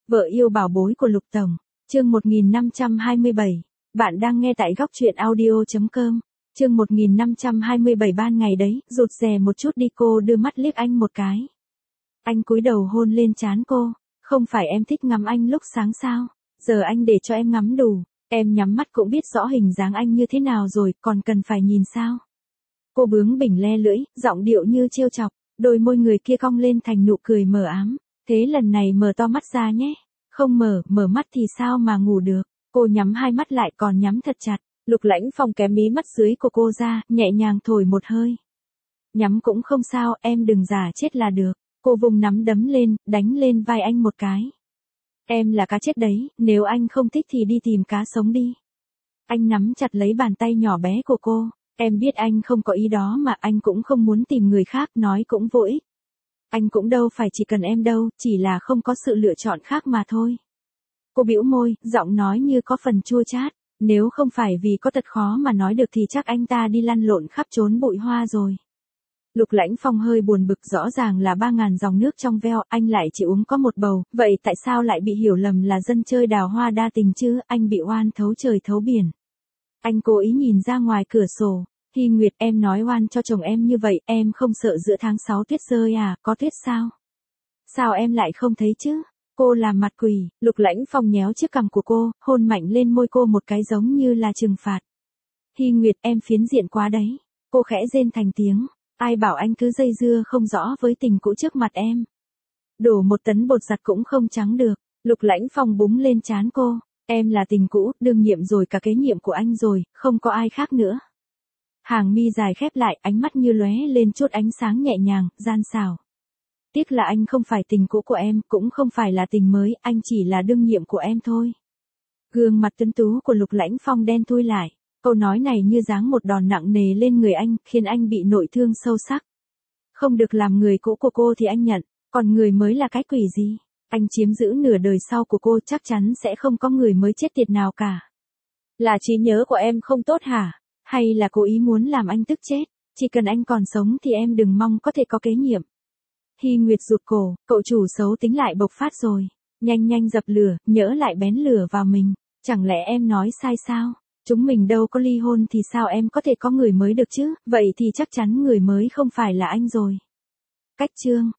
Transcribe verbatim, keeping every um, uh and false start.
Vợ yêu bảo bối của Lục Tổng, chương một nghìn năm trăm hai mươi bảy. Bạn đang nghe tại góc truyện audio chấm com. Chương một nghìn năm trăm hai mươi bảy. Ban ngày đấy, rụt rè một chút đi, cô đưa mắt liếc anh một cái. Anh cúi đầu hôn lên trán cô. Không phải em thích ngắm anh lúc sáng sao? Giờ anh để cho em ngắm đủ. Em nhắm mắt cũng biết rõ hình dáng anh như thế nào rồi, còn cần phải nhìn sao? Cô bướng bỉnh le lưỡi, giọng điệu như trêu chọc. Đôi môi người kia cong lên thành nụ cười mờ ám. Thế lần này mở to mắt ra nhé. Không mở, mở mắt thì sao mà ngủ được. Cô nhắm hai mắt lại còn nhắm thật chặt. Lục Lãnh Phong kém mí mắt dưới của cô ra, nhẹ nhàng thổi một hơi. Nhắm cũng không sao, em đừng giả chết là được. Cô vùng nắm đấm lên, đánh lên vai anh một cái. Em là cá chết đấy, nếu anh không thích thì đi tìm cá sống đi. Anh nắm chặt lấy bàn tay nhỏ bé của cô. Em biết anh không có ý đó mà anh cũng không muốn tìm người khác, nói cũng vô ích. Anh cũng đâu phải chỉ cần em đâu, chỉ là không có sự lựa chọn khác mà thôi. Cô bĩu môi, giọng nói như có phần chua chát. Nếu không phải vì có tật khó mà nói được thì chắc anh ta đi lăn lộn khắp trốn bụi hoa rồi. Lục Lãnh Phong hơi buồn bực, rõ ràng là ba ngàn dòng nước trong veo, anh lại chỉ uống có một bầu, vậy tại sao lại bị hiểu lầm là dân chơi đào hoa đa tình chứ, anh bị oan thấu trời thấu biển. Anh cố ý nhìn ra ngoài cửa sổ. Hy Nguyệt, em nói oan cho chồng em như vậy, em không sợ giữa tháng sáu tuyết rơi à, có tuyết sao? Sao em lại không thấy chứ? Cô làm mặt quỷ. Lục Lãnh Phong nhéo chiếc cằm của cô, hôn mạnh lên môi cô một cái giống như là trừng phạt. Hy Nguyệt, em phiến diện quá đấy. Cô khẽ rên thành tiếng. Ai bảo anh cứ dây dưa không rõ với tình cũ trước mặt em. Đổ một tấn bột giặt cũng không trắng được. Lục Lãnh Phong búng lên trán cô. Em là tình cũ, đương nhiệm rồi, cả kế nhiệm của anh rồi, không có ai khác nữa. Hàng mi dài khép lại, ánh mắt như lóe lên chút ánh sáng nhẹ nhàng, gian xảo. Tiếc là anh không phải tình cũ của em, cũng không phải là tình mới, anh chỉ là đương nhiệm của em thôi. Gương mặt tuấn tú của Lục Lãnh Phong đen thui lại. Câu nói này như giáng một đòn nặng nề lên người anh, khiến anh bị nội thương sâu sắc. Không được làm người cũ của cô thì anh nhận, còn người mới là cái quỷ gì? Anh chiếm giữ nửa đời sau của cô, chắc chắn sẽ không có người mới chết tiệt nào cả. Là trí nhớ của em không tốt hả? Hay là cố ý muốn làm anh tức chết? Chỉ cần anh còn sống thì em đừng mong có thể có kế nhiệm. Hy Nguyệt rụt cổ, cậu chủ xấu tính lại bộc phát rồi. Nhanh nhanh dập lửa, nhỡ lại bén lửa vào mình. Chẳng lẽ em nói sai sao? Chúng mình đâu có ly hôn thì sao em có thể có người mới được chứ? Vậy thì chắc chắn người mới không phải là anh rồi. Cách chương.